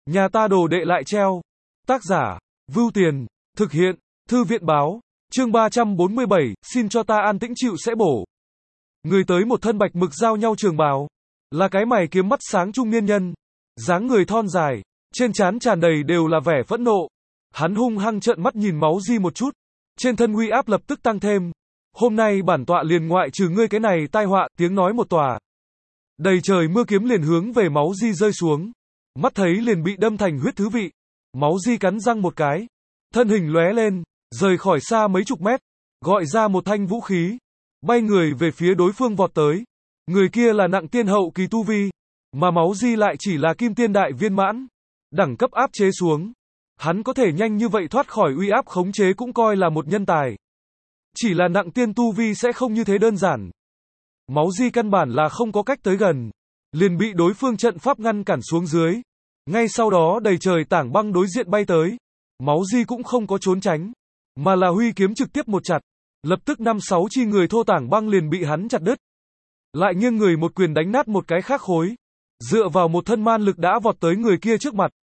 Nhà ta đồ đệ lại treo. Tác giả, Vưu Tiền, thực hiện, Thư viện báo, chương 347, xin cho ta an tĩnh chịu sẽ bổ. Người tới một thân bạch mực giao nhau trường bào, là cái mày kiếm mắt sáng trung niên nhân, dáng người thon dài, trên trán tràn đầy đều là vẻ phẫn nộ. Hắn hung hăng trợn mắt nhìn Máu Di một chút, trên thân uy áp lập tức tăng thêm. Hôm nay bản tọa liền ngoại trừ ngươi cái này tai họa, tiếng nói một tòa. Đầy trời mưa kiếm liền hướng về Máu Di rơi xuống, mắt thấy liền bị đâm thành huyết thứ vị. Máu Di cắn răng một cái, thân hình lóe lên, rời khỏi xa mấy chục mét, gọi ra một thanh vũ khí, bay người về phía đối phương vọt tới. Người kia là nặng tiên hậu kỳ tu vi, mà Máu Di lại chỉ là kim tiên đại viên mãn, đẳng cấp áp chế xuống. Hắn có thể nhanh như vậy thoát khỏi uy áp khống chế cũng coi là một nhân tài. Chỉ là nặng tiên tu vi sẽ không như thế đơn giản. Máu Di căn bản là không có cách tới gần, liền bị đối phương trận pháp ngăn cản xuống dưới. Ngay sau đó đầy trời tảng băng đối diện bay tới. Máu Di cũng không có trốn tránh, mà là huy kiếm trực tiếp một chặt. Lập tức 5-6 chi người thô tảng băng liền bị hắn chặt đứt. Lại nghiêng người một quyền đánh nát một cái khác khối. Dựa vào một thân man lực đã vọt tới người kia trước mặt.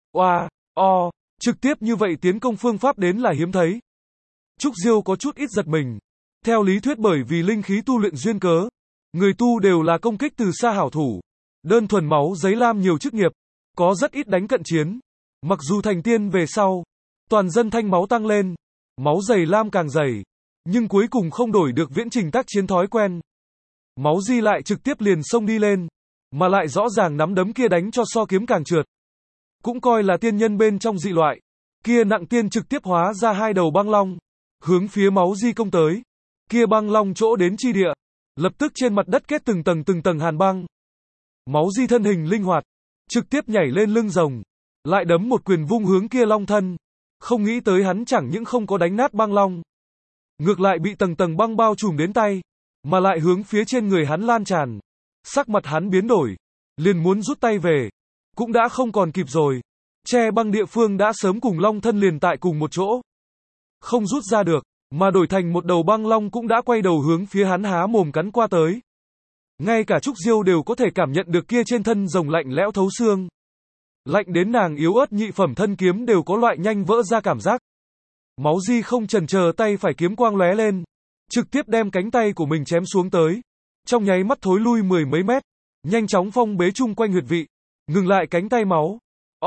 Trực tiếp như vậy tiến công phương pháp đến là hiếm thấy. Trúc Diêu có chút ít giật mình. Theo lý thuyết bởi vì linh khí tu luyện duyên cớ, người tu đều là công kích từ xa hảo thủ. Đơn thuần máu giấy lam nhiều chức nghiệp, có rất ít đánh cận chiến. Mặc dù thành tiên về sau, toàn dân thanh máu tăng lên, máu dày lam càng dày, nhưng cuối cùng không đổi được viễn trình tác chiến thói quen. Máu Di lại trực tiếp liền xông đi lên, mà lại rõ ràng nắm đấm kia đánh cho so kiếm càng trượt. Cũng coi là tiên nhân bên trong dị loại. Kia nặng tiên trực tiếp hóa ra hai đầu băng long, hướng phía Máu Di công tới. Kia băng long chỗ đến chi địa, lập tức trên mặt đất kết từng tầng hàn băng. Máu Di thân hình linh hoạt, trực tiếp nhảy lên lưng rồng, lại đấm một quyền vung hướng kia long thân. Không nghĩ tới hắn chẳng những không có đánh nát băng long, ngược lại bị tầng băng bao trùm đến tay, mà lại hướng phía trên người hắn lan tràn. Sắc mặt hắn biến đổi, liền muốn rút tay về, cũng đã không còn kịp rồi. Che băng địa phương đã sớm cùng long thân liền tại cùng một chỗ, không rút ra được, mà đổi thành một đầu băng long cũng đã quay đầu hướng phía hắn há mồm cắn qua tới. Ngay cả Trúc Diêu đều có thể cảm nhận được kia trên thân rồng lạnh lẽo thấu xương. Lạnh đến nàng yếu ớt nhị phẩm thân kiếm đều có loại nhanh vỡ ra cảm giác. Máu Di không chần chờ, tay phải kiếm quang lóe lên, trực tiếp đem cánh tay của mình chém xuống tới. Trong nháy mắt thối lui mười mấy mét, nhanh chóng phong bế chung quanh huyệt vị, ngừng lại cánh tay máu.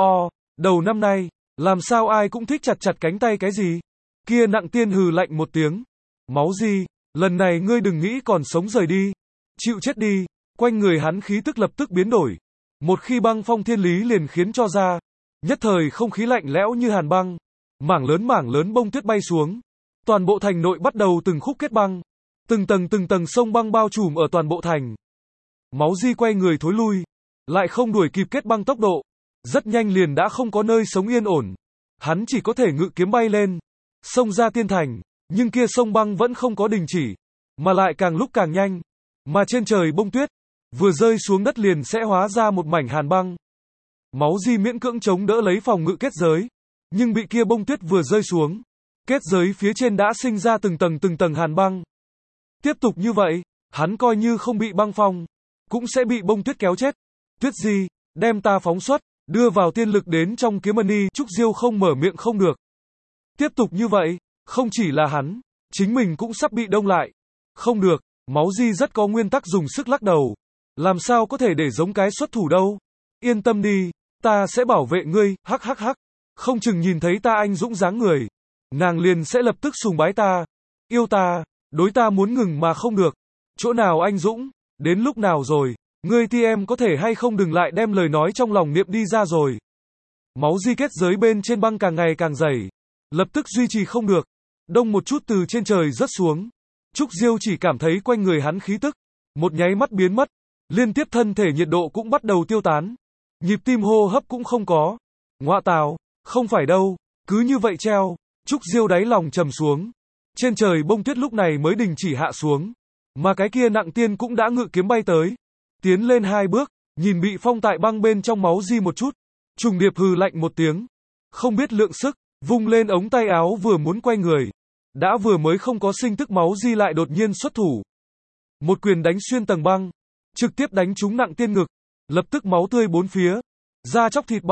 Đầu năm nay, làm sao ai cũng thích chặt cánh tay cái gì? Kia nặng tiên hừ lạnh một tiếng. Máu Di, lần này ngươi đừng nghĩ còn sống rời đi. Chịu chết đi. Quanh người hắn khí tức lập tức biến đổi. Một khi băng phong thiên lý liền khiến cho ra. Nhất thời không khí lạnh lẽo như hàn băng. Mảng lớn bông tuyết bay xuống. Toàn bộ thành nội bắt đầu từng khúc kết băng. Từng tầng sông băng bao trùm ở toàn bộ thành. Máu Di quay người thối lui, lại không đuổi kịp kết băng tốc độ. Rất nhanh liền đã không có nơi sống yên ổn. Hắn chỉ có thể ngự kiếm bay lên, xông ra tiên thành, nhưng kia sông băng vẫn không có đình chỉ, mà lại càng lúc càng nhanh. Mà trên trời bông tuyết, vừa rơi xuống đất liền sẽ hóa ra một mảnh hàn băng. Máu Di miễn cưỡng chống đỡ lấy phòng ngự kết giới, nhưng bị kia bông tuyết vừa rơi xuống, kết giới phía trên đã sinh ra từng tầng hàn băng. Tiếp tục như vậy, hắn coi như không bị băng phong, cũng sẽ bị bông tuyết kéo chết. Tuyết Di, đem ta phóng xuất, đưa vào tiên lực đến trong kiếm mani. Trúc Diêu không mở miệng không được. Tiếp tục như vậy, không chỉ là hắn, chính mình cũng sắp bị đông lại. Không được, Máu Di rất có nguyên tắc dùng sức lắc đầu. Làm sao có thể để giống cái xuất thủ đâu. Yên tâm đi, ta sẽ bảo vệ ngươi, hắc. Không chừng nhìn thấy ta anh dũng dáng người, nàng liền sẽ lập tức sùng bái ta, yêu ta, đối ta muốn ngừng mà không được. Chỗ nào anh dũng, đến lúc nào rồi, ngươi em có thể hay không đừng lại đem lời nói trong lòng niệm đi ra rồi. Máu Di kết giới bên trên băng càng ngày càng dày, lập tức duy trì không được, đông một chút từ trên trời rớt xuống. Trúc Diêu chỉ cảm thấy quanh người hắn khí tức một nháy mắt biến mất, liên tiếp thân thể nhiệt độ cũng bắt đầu tiêu tán, nhịp tim hô hấp cũng không có. Ngoạ tào, không phải đâu, cứ như vậy treo. Trúc Diêu đáy lòng trầm xuống. Trên trời bông tuyết lúc này mới đình chỉ hạ xuống, mà cái kia nặng tiên cũng đã ngự kiếm bay tới, tiến lên 2 bước, nhìn bị phong tại băng bên trong Máu Di một chút, trùng điệp hừ lạnh một tiếng, không biết lượng sức, vung lên ống tay áo vừa muốn quay người, đã vừa mới không có sinh tức Máu Di lại đột nhiên xuất thủ, một quyền đánh xuyên tầng băng, trực tiếp đánh trúng nặng tiên ngực, lập tức máu tươi bốn phía, da chóc thịt bong.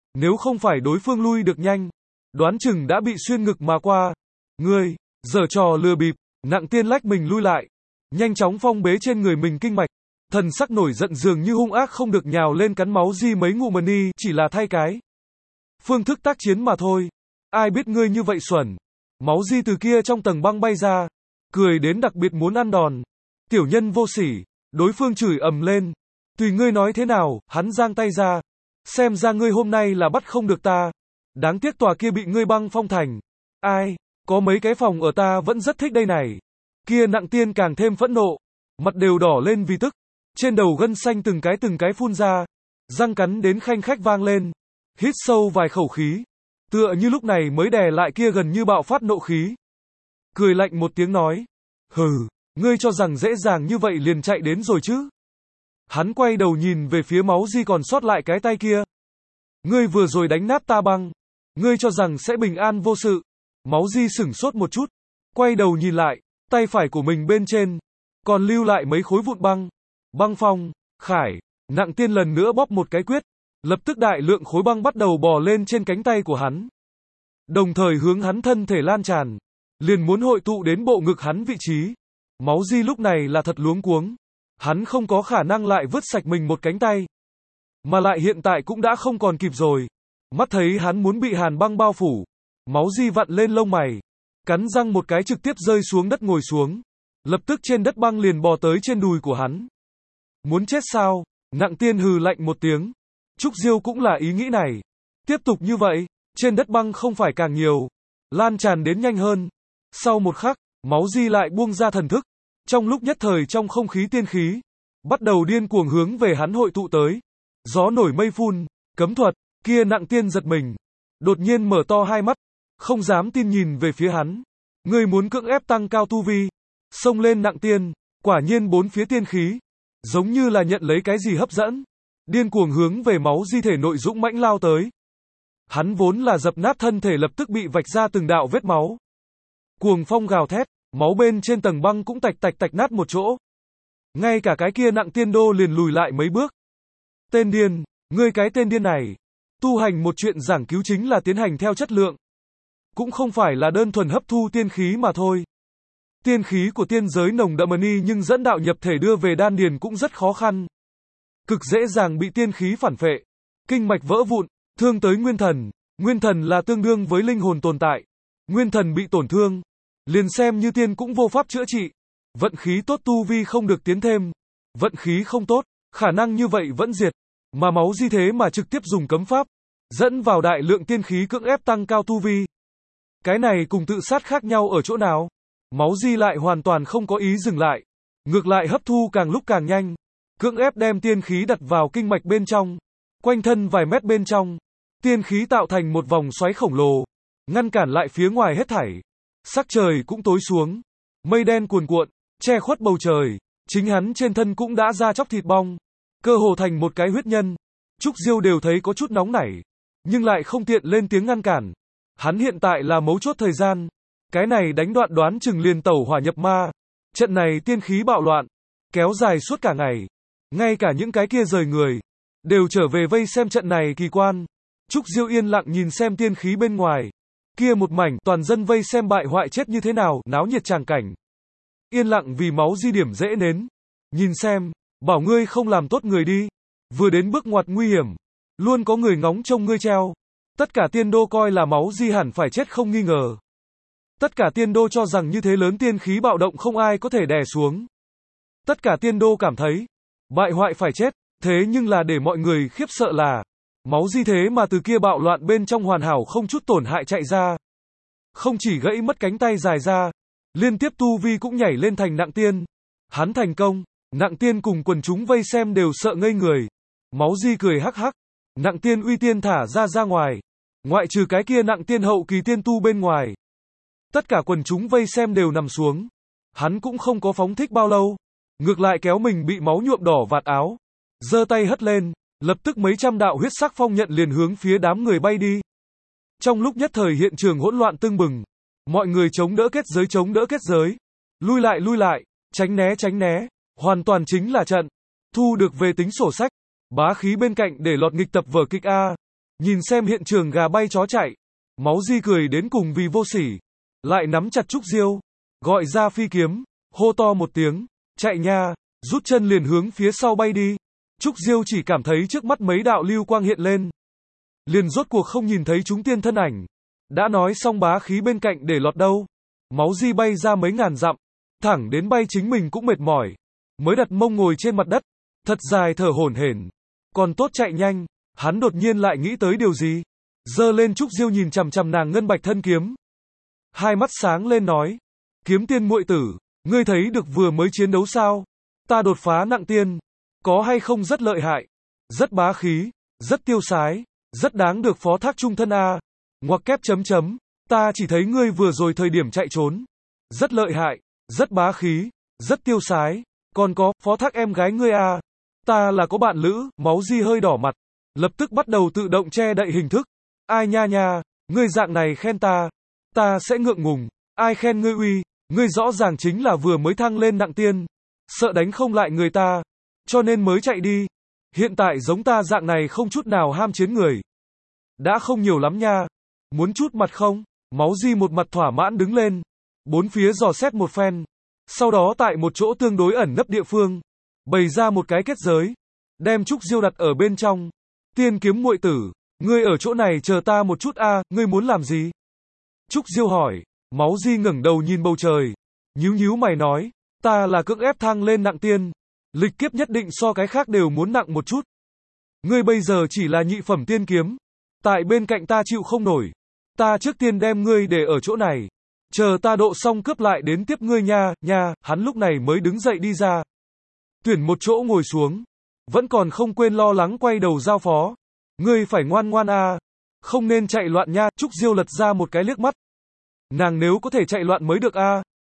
Nếu không phải đối phương lui được nhanh, đoán chừng đã bị xuyên ngực mà qua. Ngươi, giở trò lừa bịp, Nặng Tiên lách mình lui lại, nhanh chóng phong bế trên người mình kinh mạch. Thần sắc nổi giận dường như hung ác không được nhào lên cắn máu Di mấy ngụm mần đi, chỉ là thay cái phương thức tác chiến mà thôi. Ai biết ngươi như vậy xuẩn. Máu Di từ kia trong tầng băng bay ra, cười đến đặc biệt muốn ăn đòn. Tiểu nhân vô sỉ, đối phương chửi ầm lên. Tùy ngươi nói thế nào, hắn giang tay ra. Xem ra ngươi hôm nay là bắt không được ta. Đáng tiếc tòa kia bị ngươi băng phong thành. Ai, có mấy cái phòng ở ta vẫn rất thích đây này. Kia Nặng Tiên càng thêm phẫn nộ, mặt đều đỏ lên vì tức. Trên đầu gân xanh từng cái phun ra, răng cắn đến khanh khách vang lên. Hít sâu vài khẩu khí, tựa như lúc này mới đè lại kia gần như bạo phát nộ khí. Cười lạnh một tiếng nói, hừ, ngươi cho rằng dễ dàng như vậy liền chạy đến rồi chứ. Hắn quay đầu nhìn về phía máu Di còn sót lại cái tay kia. Ngươi vừa rồi đánh nát ta băng, ngươi cho rằng sẽ bình an vô sự. Máu Di sửng sốt một chút, quay đầu nhìn lại, tay phải của mình bên trên, còn lưu lại mấy khối vụn băng. Băng phong, khải, Nặng Tiên lần nữa bóp một cái quyết, lập tức đại lượng khối băng bắt đầu bò lên trên cánh tay của hắn. Đồng thời hướng hắn thân thể lan tràn, liền muốn hội tụ đến bộ ngực hắn vị trí. Máu Di lúc này là thật luống cuống. Hắn không có khả năng lại vứt sạch mình một cánh tay. Mà lại hiện tại cũng đã không còn kịp rồi. Mắt thấy hắn muốn bị hàn băng bao phủ. Máu Di vặn lên lông mày, cắn răng một cái trực tiếp rơi xuống đất ngồi xuống. Lập tức trên đất băng liền bò tới trên đùi của hắn. Muốn chết sao? Nặng Tiên hừ lạnh một tiếng. Trúc Diêu cũng là ý nghĩ này. Tiếp tục như vậy, trên đất băng không phải càng nhiều, lan tràn đến nhanh hơn. Sau một khắc, máu Di lại buông ra thần thức. Trong lúc nhất thời trong không khí tiên khí, bắt đầu điên cuồng hướng về hắn hội tụ tới. Gió nổi mây phun, cấm thuật, kia Nặng Tiên giật mình. Đột nhiên mở to hai mắt, không dám tin nhìn về phía hắn. Ngươi muốn cưỡng ép tăng cao tu vi. Xông lên Nặng Tiên, quả nhiên bốn phía tiên khí, giống như là nhận lấy cái gì hấp dẫn. Điên cuồng hướng về máu Di thể nội dũng mãnh lao tới. Hắn vốn là dập nát thân thể lập tức bị vạch ra từng đạo vết máu. Cuồng phong gào thét, máu bên trên tầng băng cũng tạch nát một chỗ. Ngay cả cái kia Nặng Tiên đô liền lùi lại mấy bước. Tên điên, ngươi cái tên điên này. Tu hành một chuyện giảng cứu chính là tiến hành theo chất lượng. Cũng không phải là đơn thuần hấp thu tiên khí mà thôi. Tiên khí của tiên giới nồng đậm y nhưng dẫn đạo nhập thể đưa về đan điền cũng rất khó khăn. Cực dễ dàng bị tiên khí phản phệ, kinh mạch vỡ vụn, thương tới nguyên thần. Nguyên thần là tương đương với linh hồn tồn tại. Nguyên thần bị tổn thương, liền xem như tiên cũng vô pháp chữa trị. Vận khí tốt tu vi không được tiến thêm. Vận khí không tốt, khả năng như vậy vẫn diệt. Mà máu Di thế mà trực tiếp dùng cấm pháp, dẫn vào đại lượng tiên khí cưỡng ép tăng cao tu vi. Cái này cùng tự sát khác nhau ở chỗ nào? Máu Di lại hoàn toàn không có ý dừng lại. Ngược lại hấp thu càng lúc càng nhanh. Cưỡng ép đem tiên khí đặt vào kinh mạch bên trong. Quanh thân vài mét bên trong. Tiên khí tạo thành một vòng xoáy khổng lồ. Ngăn cản lại phía ngoài hết thảy. Sắc trời cũng tối xuống. Mây đen cuồn cuộn, che khuất bầu trời. Chính hắn trên thân cũng đã ra chóc thịt bong. Cơ hồ thành một cái huyết nhân. Trúc Diêu đều thấy có chút nóng nảy. Nhưng lại không tiện lên tiếng ngăn cản. Hắn hiện tại là mấu chốt thời gian. Cái này đánh đoạn đoán chừng liền tẩu hỏa nhập ma. Trận này tiên khí bạo loạn, kéo dài suốt cả ngày. Ngay cả những cái kia rời người, đều trở về vây xem trận này kỳ quan. Trúc Diêu yên lặng nhìn xem tiên khí bên ngoài. Kia một mảnh toàn dân vây xem bại hoại chết như thế nào, náo nhiệt tràng cảnh. Yên lặng vì máu Di điểm dễ nến. Nhìn xem, bảo ngươi không làm tốt người đi. Vừa đến bước ngoặt nguy hiểm, luôn có người ngóng trông ngươi treo. Tất cả tiên đô coi là máu Di hẳn phải chết không nghi ngờ. Tất cả tiên đô cho rằng như thế lớn tiên khí bạo động không ai có thể đè xuống. Tất cả tiên đô cảm thấy, bại hoại phải chết, thế nhưng là để mọi người khiếp sợ là, máu Di thế mà từ kia bạo loạn bên trong hoàn hảo không chút tổn hại chạy ra. Không chỉ gãy mất cánh tay dài ra, liên tiếp tu vi cũng nhảy lên thành Nặng Tiên. Hắn thành công, Nặng Tiên cùng quần chúng vây xem đều sợ ngây người. Máu Di cười hắc hắc, Nặng Tiên uy tiên thả ra ngoài. Ngoại trừ cái kia Nặng Tiên hậu kỳ tiên tu bên ngoài. Tất cả quần chúng vây xem đều nằm xuống. Hắn cũng không có phóng thích bao lâu. Ngược lại kéo mình bị máu nhuộm đỏ vạt áo. Giơ tay hất lên. Lập tức mấy trăm đạo huyết sắc phong nhận liền hướng phía đám người bay đi. Trong lúc nhất thời hiện trường hỗn loạn tưng bừng. Mọi người chống đỡ kết giới. Lui lại. Tránh né. Hoàn toàn chính là trận. Thu được về tính sổ sách. Bá khí bên cạnh để lọt nghịch tập vở kịch A. Nhìn xem hiện trường gà bay chó chạy, Máu Di cười đến cùng vì vô sỉ. Lại nắm chặt Trúc Diêu, gọi ra phi kiếm, hô to một tiếng, chạy nha, rút chân liền hướng phía sau bay đi. Trúc Diêu chỉ cảm thấy trước mắt mấy đạo lưu quang hiện lên. Liền rốt cuộc không nhìn thấy chúng tiên thân ảnh. Đã nói xong bá khí bên cạnh để lọt đâu. Máu Di bay ra mấy ngàn dặm, thẳng đến bay chính mình cũng mệt mỏi. Mới đặt mông ngồi trên mặt đất, thật dài thở hổn hển. Còn tốt chạy nhanh, hắn đột nhiên lại nghĩ tới điều gì. Giơ lên Trúc Diêu nhìn chằm chằm nàng ngân bạch thân kiếm. Hai mắt sáng lên nói, kiếm tiên muội tử, ngươi thấy được vừa mới chiến đấu sao? Ta đột phá nặng tiên, có hay không rất lợi hại, rất bá khí, rất tiêu sái, rất đáng được phó thác trung thân a. Ngoặc kép chấm chấm, ta chỉ thấy ngươi vừa rồi thời điểm chạy trốn, rất lợi hại, rất bá khí, rất tiêu sái, còn có phó thác em gái ngươi a. Ta là có bạn lữ. Máu Di hơi đỏ mặt, lập tức bắt đầu tự động che đậy hình thức. Ai nha nha, ngươi dạng này khen ta sẽ ngượng ngùng. Ai khen ngươi uy, ngươi rõ ràng chính là vừa mới thăng lên nặng tiên, sợ đánh không lại người ta, cho nên mới chạy đi. Hiện tại giống ta dạng này không chút nào ham chiến người, đã không nhiều lắm nha. Muốn chút mặt không? Máu Di một mặt thỏa mãn đứng lên, bốn phía dò xét một phen, sau đó tại một chỗ tương đối ẩn nấp địa phương, bày ra một cái kết giới, đem Trúc Diêu đặt ở bên trong. Tiên kiếm muội tử, ngươi ở chỗ này chờ ta một chút a, ngươi muốn làm gì? Trúc Diêu hỏi. Máu Di ngẩng đầu nhìn bầu trời, nhíu nhíu mày nói, ta là cưỡng ép thăng lên nặng tiên, lịch kiếp nhất định so cái khác đều muốn nặng một chút. Ngươi bây giờ chỉ là nhị phẩm tiên kiếm, tại bên cạnh ta chịu không nổi, ta trước tiên đem ngươi để ở chỗ này, chờ ta độ xong cướp lại đến tiếp ngươi nha, nha. Hắn lúc này mới đứng dậy đi ra, tuyển một chỗ ngồi xuống, vẫn còn không quên lo lắng quay đầu giao phó, ngươi phải ngoan ngoan a, không nên chạy loạn nha. Trúc Diêu lật ra một cái liếc mắt, nàng nếu có thể chạy loạn mới được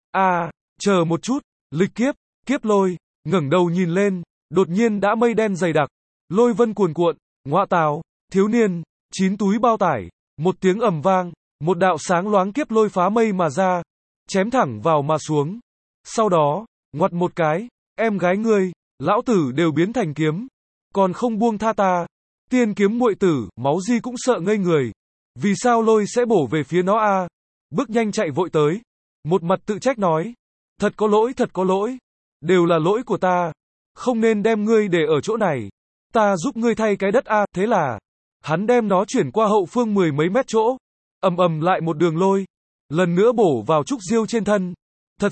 a. Chờ một chút, lịch kiếp, kiếp lôi, ngẩng đầu nhìn lên, đột nhiên đã mây đen dày đặc, lôi vân cuồn cuộn, ngọa tào, thiếu niên, 9 túi bao tải, một tiếng ầm vang, một đạo sáng loáng kiếp lôi phá mây mà ra, chém thẳng vào mà xuống. Sau đó, ngoặt một cái, em gái ngươi, lão tử đều biến thành kiếm, còn không buông tha ta. Tiên kiếm muội tử, Máu Di cũng sợ ngây người, vì sao lôi sẽ bổ về phía nó a? Bước nhanh chạy vội tới, một mặt tự trách nói, thật có lỗi, đều là lỗi của ta, không nên đem ngươi để ở chỗ này, ta giúp ngươi thay cái đất a. Thế là, hắn đem nó chuyển qua hậu phương 10 mấy mét chỗ, ầm ầm lại một đường lôi, lần nữa bổ vào Trúc Diêu trên thân. Thật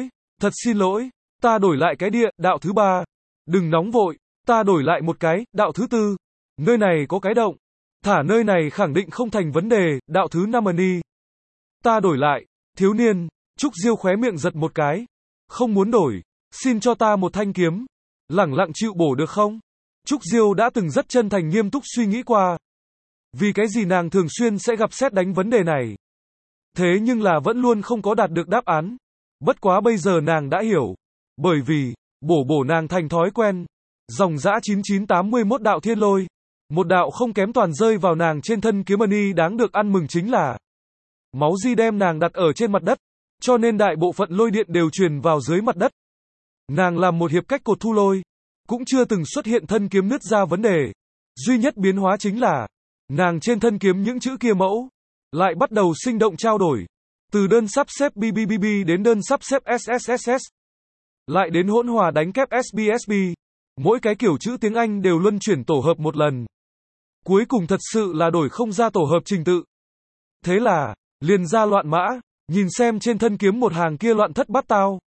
xin lỗi, ta đổi lại cái địa, đạo thứ 3, đừng nóng vội, ta đổi lại một cái, đạo thứ 4, nơi này có cái động, thả nơi này khẳng định không thành vấn đề, đạo thứ 5 đi. Ta đổi lại, thiếu niên. Trúc Diêu khóe miệng giật một cái, không muốn đổi, xin cho ta một thanh kiếm, lẳng lặng chịu bổ được không? Trúc Diêu đã từng rất chân thành nghiêm túc suy nghĩ qua, vì cái gì nàng thường xuyên sẽ gặp sét đánh vấn đề này. Thế nhưng là vẫn luôn không có đạt được đáp án. Bất quá bây giờ nàng đã hiểu, bởi vì, bổ nàng thành thói quen. Dòng dã 9981 đạo thiên lôi, một đạo không kém toàn rơi vào nàng trên thân kiếm ni. Đáng được ăn mừng chính là, Máu Di đem nàng đặt ở trên mặt đất, cho nên đại bộ phận lôi điện đều truyền vào dưới mặt đất. Nàng làm một hiệp cách cột thu lôi, cũng chưa từng xuất hiện thân kiếm nứt ra vấn đề. Duy nhất biến hóa chính là, nàng trên thân kiếm những chữ kia mẫu, lại bắt đầu sinh động trao đổi. Từ đơn sắp xếp BBBB đến đơn sắp xếp SSSS, lại đến hỗn hòa đánh kép SBSB. Mỗi cái kiểu chữ tiếng Anh đều luân chuyển tổ hợp một lần. Cuối cùng thật sự là đổi không ra tổ hợp trình tự. Thế là, liền ra loạn mã, nhìn xem trên thân kiếm một hàng kia loạn thất bát tao.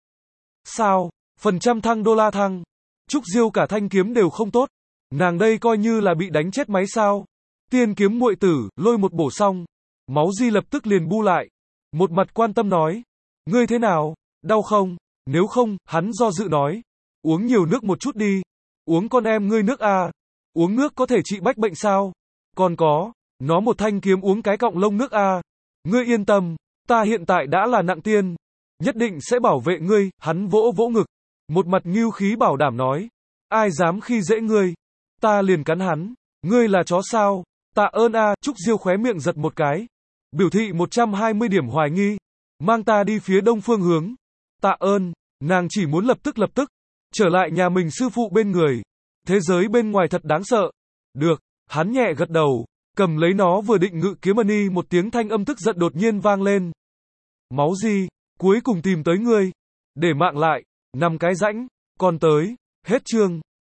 Sao? Phần trăm thăng đô la thăng. Trúc Diêu cả thanh kiếm đều không tốt. Nàng đây coi như là bị đánh chết máy sao? Tiên kiếm muội tử, lôi một bổ xong. Máu Di lập tức liền bu lại. Một mặt quan tâm nói. Ngươi thế nào? Đau không? Nếu không, hắn do dự nói. Uống nhiều nước một chút đi. Uống con em ngươi nước a. Uống nước có thể trị bách bệnh sao? Còn có, nó một thanh kiếm uống cái cọng lông nước a. Ngươi yên tâm, ta hiện tại đã là nặng tiên, nhất định sẽ bảo vệ ngươi. Hắn vỗ vỗ ngực, một mặt ngưu khí bảo đảm nói. Ai dám khi dễ ngươi, ta liền cắn hắn. Ngươi là chó sao? Tạ ơn a. Trúc Diêu khóe miệng giật một cái, biểu thị 120 điểm hoài nghi. Mang ta đi phía đông phương hướng. Tạ ơn. Nàng chỉ muốn lập tức trở lại nhà mình sư phụ bên người. Thế giới bên ngoài thật đáng sợ. Được, hắn nhẹ gật đầu, Cầm lấy nó vừa định ngự kiếm Ani, một tiếng thanh âm tức giận đột nhiên vang lên. Máu gì? Cuối cùng tìm tới ngươi. Để mạng lại. 5 cái rãnh. Còn tới. Hết chương.